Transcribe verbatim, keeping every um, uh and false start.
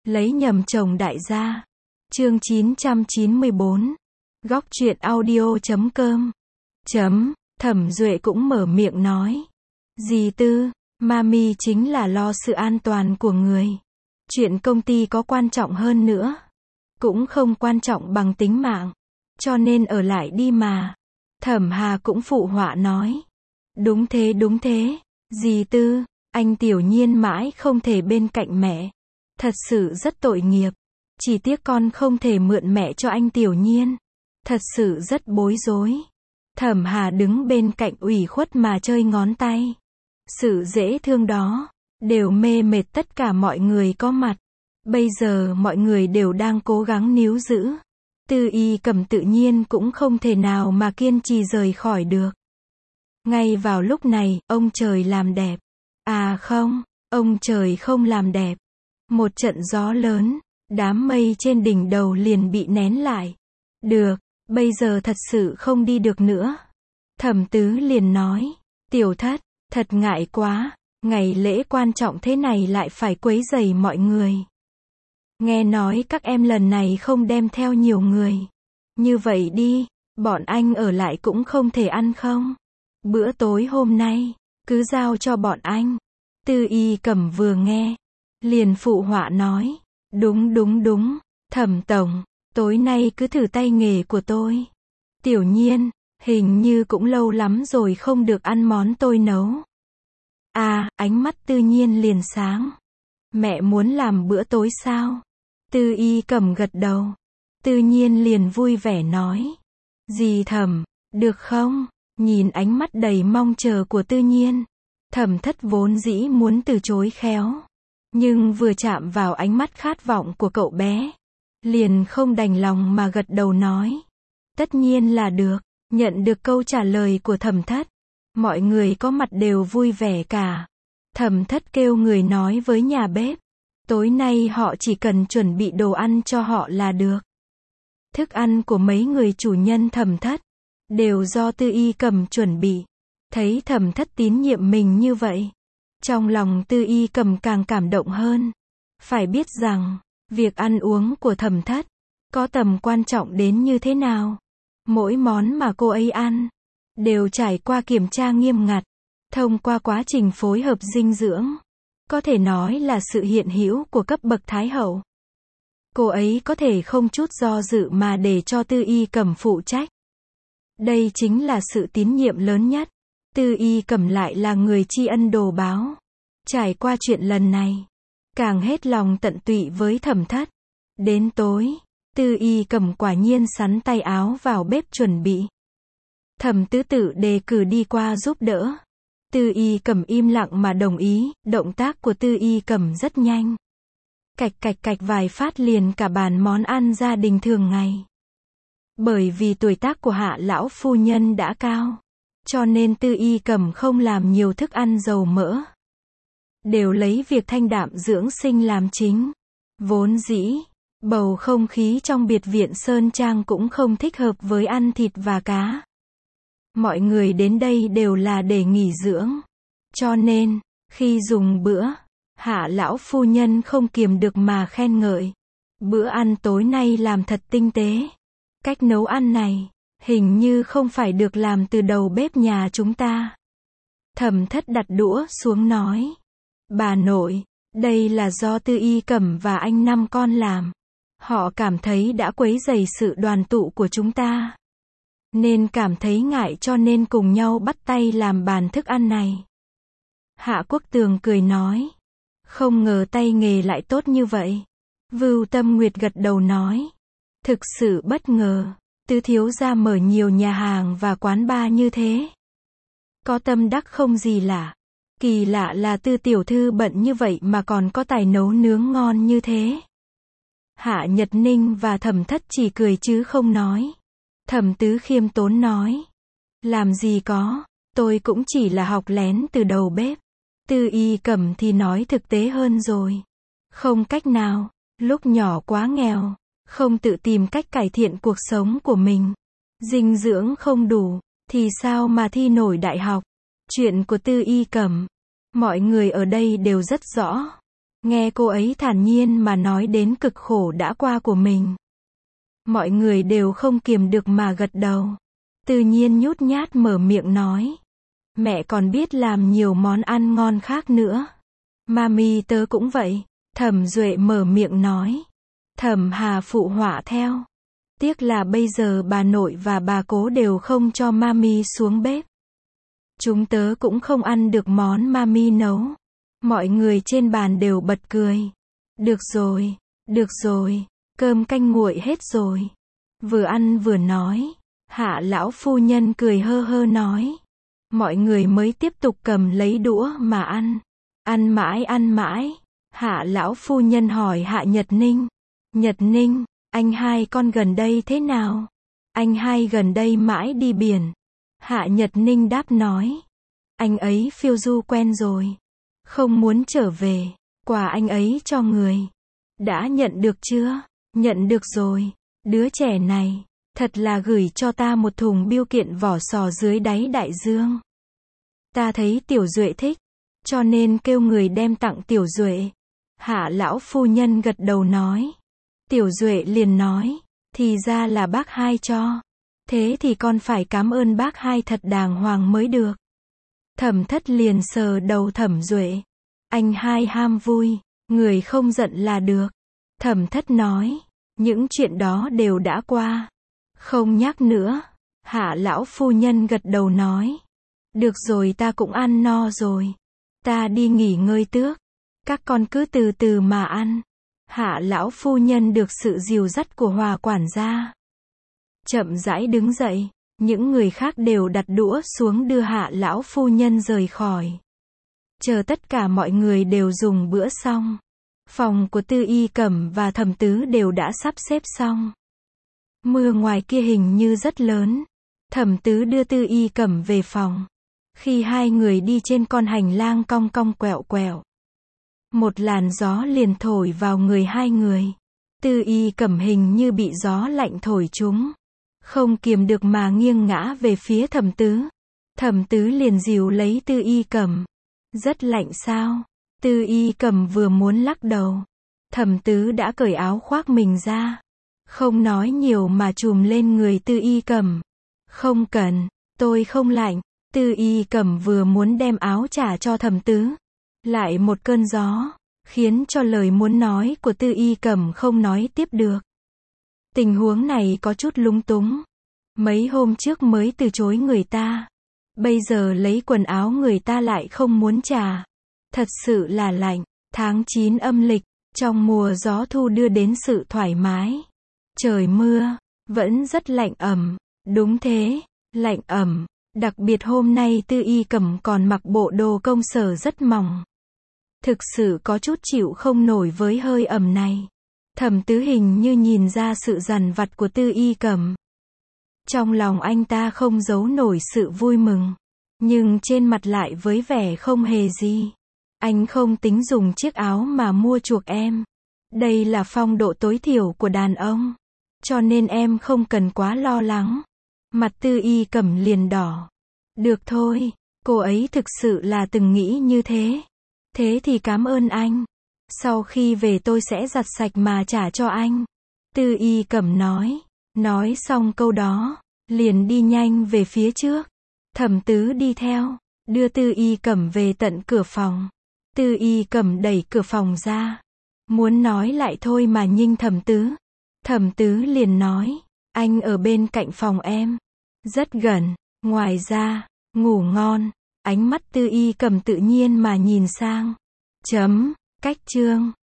Lấy nhầm chồng đại gia. Chương chín trăm chín mươi bốn. Góc truyện audio chấm com. Chấm, Thẩm Duệ cũng mở miệng nói. Dì Tư, Mami chính là lo sự an toàn của người. Chuyện công ty có quan trọng hơn nữa. Cũng không quan trọng bằng tính mạng. Cho nên ở lại đi mà. Thẩm Hà cũng phụ họa nói. Đúng thế đúng thế. Dì Tư, anh Tiểu Nhiên mãi không thể bên cạnh mẹ. Thật sự rất tội nghiệp. Chỉ tiếc con không thể mượn mẹ cho anh Tiểu Nhiên. Thật sự rất bối rối. Thẩm Hà đứng bên cạnh ủy khuất mà chơi ngón tay. Sự dễ thương đó, đều mê mệt tất cả mọi người có mặt. Bây giờ mọi người đều đang cố gắng níu giữ. Tư Y Cẩm tự nhiên cũng không thể nào mà kiên trì rời khỏi được. Ngay vào lúc này, ông trời làm đẹp. À không, ông trời không làm đẹp. Một trận gió lớn, đám mây trên đỉnh đầu liền bị nén lại. Được, bây giờ thật sự không đi được nữa. Thẩm Tứ liền nói, Tiểu Thất, thật ngại quá, ngày lễ quan trọng thế này lại phải quấy rầy mọi người. Nghe nói các em lần này không đem theo nhiều người. Như vậy đi, bọn anh ở lại cũng không thể ăn không? Bữa tối hôm nay, cứ giao cho bọn anh. Tư Y Cẩm vừa nghe, liền phụ họa nói, đúng đúng đúng, Thẩm Tổng, tối nay cứ thử tay nghề của tôi. Tiểu Nhiên, hình như cũng lâu lắm rồi không được ăn món tôi nấu. À, ánh mắt Tư Nhiên liền sáng. Mẹ muốn làm bữa tối sao? Tư Y Cẩm gật đầu. Tư Nhiên liền vui vẻ nói. Dì Thẩm, được không? Nhìn ánh mắt đầy mong chờ của Tư Nhiên. Thẩm Thất vốn dĩ muốn từ chối khéo. Nhưng vừa chạm vào ánh mắt khát vọng của cậu bé. Liền không đành lòng mà gật đầu nói. Tất nhiên là được. Nhận được câu trả lời của Thẩm Thất. Mọi người có mặt đều vui vẻ cả. Thẩm Thất kêu người nói với nhà bếp. Tối nay họ chỉ cần chuẩn bị đồ ăn cho họ là được. Thức ăn của mấy người chủ nhân Thẩm Thất đều do Tư Y Cẩm chuẩn bị. Thấy Thẩm Thất tín nhiệm mình như vậy, trong lòng Tư Y Cẩm càng cảm động hơn. Phải biết rằng, việc ăn uống của Thẩm Thất có tầm quan trọng đến như thế nào. Mỗi món mà cô ấy ăn đều trải qua kiểm tra nghiêm ngặt, thông qua quá trình phối hợp dinh dưỡng. Có thể nói là sự hiện hữu của cấp bậc Thái Hậu. Cô ấy có thể không chút do dự mà để cho Tư Y Cẩm phụ trách. Đây chính là sự tín nhiệm lớn nhất. Tư Y Cẩm lại là người tri ân đồ báo. Trải qua chuyện lần này, càng hết lòng tận tụy với Thẩm Thất. Đến tối, Tư Y Cẩm quả nhiên sắn tay áo vào bếp chuẩn bị. Thẩm Tứ tự đề cử đi qua giúp đỡ. Tư Y Cẩm im lặng mà đồng ý, động tác của Tư Y Cẩm rất nhanh. Cạch cạch cạch vài phát liền cả bàn món ăn gia đình thường ngày. Bởi vì tuổi tác của Hạ lão phu nhân đã cao, cho nên Tư Y Cẩm không làm nhiều thức ăn dầu mỡ. Đều lấy việc thanh đạm dưỡng sinh làm chính. Vốn dĩ, bầu không khí trong biệt viện Sơn Trang cũng không thích hợp với ăn thịt và cá. Mọi người đến đây đều là để nghỉ dưỡng. Cho nên, khi dùng bữa, Hạ lão phu nhân không kiềm được mà khen ngợi. Bữa ăn tối nay làm thật tinh tế. Cách nấu ăn này, hình như không phải được làm từ đầu bếp nhà chúng ta. Thẩm Thất đặt đũa xuống nói. Bà nội, đây là do Tư Y Cẩm và anh năm con làm. Họ cảm thấy đã quấy rầy sự đoàn tụ của chúng ta. Nên cảm thấy ngại cho nên cùng nhau bắt tay làm bàn thức ăn này. Hạ Quốc Tường cười nói. Không ngờ tay nghề lại tốt như vậy. Vưu Tâm Nguyệt gật đầu nói. Thực sự bất ngờ, Tứ thiếu gia mở nhiều nhà hàng và quán bar như thế. Có tâm đắc không gì lạ. Kỳ lạ là Tư tiểu thư bận như vậy mà còn có tài nấu nướng ngon như thế. Hạ Nhật Ninh và Thẩm Thất chỉ cười chứ không nói. Thẩm Tứ khiêm tốn nói. Làm gì có, tôi cũng chỉ là học lén từ đầu bếp. Tư Y Cẩm thì nói thực tế hơn rồi. Không cách nào, lúc nhỏ quá nghèo, không tự tìm cách cải thiện cuộc sống của mình. Dinh dưỡng không đủ, thì sao mà thi nổi đại học. Chuyện của Tư Y Cẩm, mọi người ở đây đều rất rõ. Nghe cô ấy thản nhiên mà nói đến cực khổ đã qua của mình. Mọi người đều không kiềm được mà gật đầu. Tự nhiên nhút nhát mở miệng nói. Mẹ còn biết làm nhiều món ăn ngon khác nữa. Mami tớ cũng vậy. Thẩm Duệ mở miệng nói. Thẩm Hà phụ họa theo. Tiếc là bây giờ bà nội và bà cố đều không cho mami xuống bếp. Chúng tớ cũng không ăn được món mami nấu. Mọi người trên bàn đều bật cười. Được rồi, được rồi, cơm canh nguội hết rồi. Vừa ăn vừa nói. Hạ lão phu nhân cười hơ hơ nói. Mọi người mới tiếp tục cầm lấy đũa mà ăn. Ăn mãi ăn mãi. Hạ lão phu nhân hỏi Hạ Nhật Ninh. Nhật Ninh, anh hai con gần đây thế nào? Anh hai gần đây mãi đi biển. Hạ Nhật Ninh đáp nói. Anh ấy phiêu du quen rồi. Không muốn trở về. Quà anh ấy cho người. Đã nhận được chưa? Nhận được rồi. Đứa trẻ này, thật là gửi cho ta một thùng bưu kiện vỏ sò dưới đáy đại dương. Ta thấy Tiểu Duệ thích, cho nên kêu người đem tặng Tiểu Duệ. Hạ lão phu nhân gật đầu nói. Tiểu Duệ liền nói, thì ra là bác hai cho. Thế thì con phải cảm ơn bác hai thật đàng hoàng mới được. Thẩm Thất liền sờ đầu Thẩm Duệ. Anh hai ham vui, người không giận là được. Thẩm Thất nói, những chuyện đó đều đã qua. Không nhắc nữa. Hạ lão phu nhân gật đầu nói. Được rồi, ta cũng ăn no rồi. Ta đi nghỉ ngơi tước. Các con cứ từ từ mà ăn. Hạ lão phu nhân được sự dìu dắt của Hòa quản gia. Chậm rãi đứng dậy. Những người khác đều đặt đũa xuống đưa Hạ lão phu nhân rời khỏi. Chờ tất cả mọi người đều dùng bữa xong. Phòng của Tư Y Cẩm và Thẩm Tứ đều đã sắp xếp xong. Mưa ngoài kia hình như rất lớn. Thẩm Tứ đưa Tư Y Cẩm về phòng. Khi hai người đi trên con hành lang cong cong quẹo quẹo, một làn gió liền thổi vào người hai người. Tư Y Cẩm hình như bị gió lạnh thổi trúng, không kiềm được mà nghiêng ngã về phía Thẩm Tứ. Thẩm Tứ liền dìu lấy Tư Y Cẩm. Rất lạnh sao? Tư Y Cẩm vừa muốn lắc đầu. Thẩm Tứ đã cởi áo khoác mình ra. Không nói nhiều mà trùm lên người Tư Y Cẩm. Không cần, tôi không lạnh. Tư Y Cẩm vừa muốn đem áo trả cho Thẩm Tứ. Lại một cơn gió, khiến cho lời muốn nói của Tư Y Cẩm không nói tiếp được. Tình huống này có chút lúng túng. Mấy hôm trước mới từ chối người ta. Bây giờ lấy quần áo người ta lại không muốn trả. Thật sự là lạnh. Tháng chín âm lịch, trong mùa gió thu đưa đến sự thoải mái. Trời mưa, vẫn rất lạnh ẩm. Đúng thế, lạnh ẩm. Đặc biệt hôm nay Tư Y Cẩm còn mặc bộ đồ công sở rất mỏng. Thực sự có chút chịu không nổi với hơi ẩm này. Thẩm Tứ hình như nhìn ra sự dằn vặt của Tư Y Cẩm. Trong lòng anh ta không giấu nổi sự vui mừng. Nhưng trên mặt lại với vẻ không hề gì. Anh không tính dùng chiếc áo mà mua chuộc em. Đây là phong độ tối thiểu của đàn ông. Cho nên em không cần quá lo lắng. Mặt Tư Y Cẩm liền đỏ. Được thôi, cô ấy thực sự là từng nghĩ như thế. Thế thì cảm ơn anh. Sau khi về tôi sẽ giặt sạch mà trả cho anh. Tư Y Cẩm nói. Nói xong câu đó, liền đi nhanh về phía trước. Thẩm Tứ đi theo, đưa Tư Y Cẩm về tận cửa phòng. Tư Y Cẩm đẩy cửa phòng ra. Muốn nói lại thôi mà nhinh Thẩm Tứ. Thẩm Tứ liền nói, anh ở bên cạnh phòng em. Rất gần, ngoài ra, ngủ ngon. Ánh mắt Tư Y Cẩm tự nhiên mà nhìn sang. Chấm, cách chương.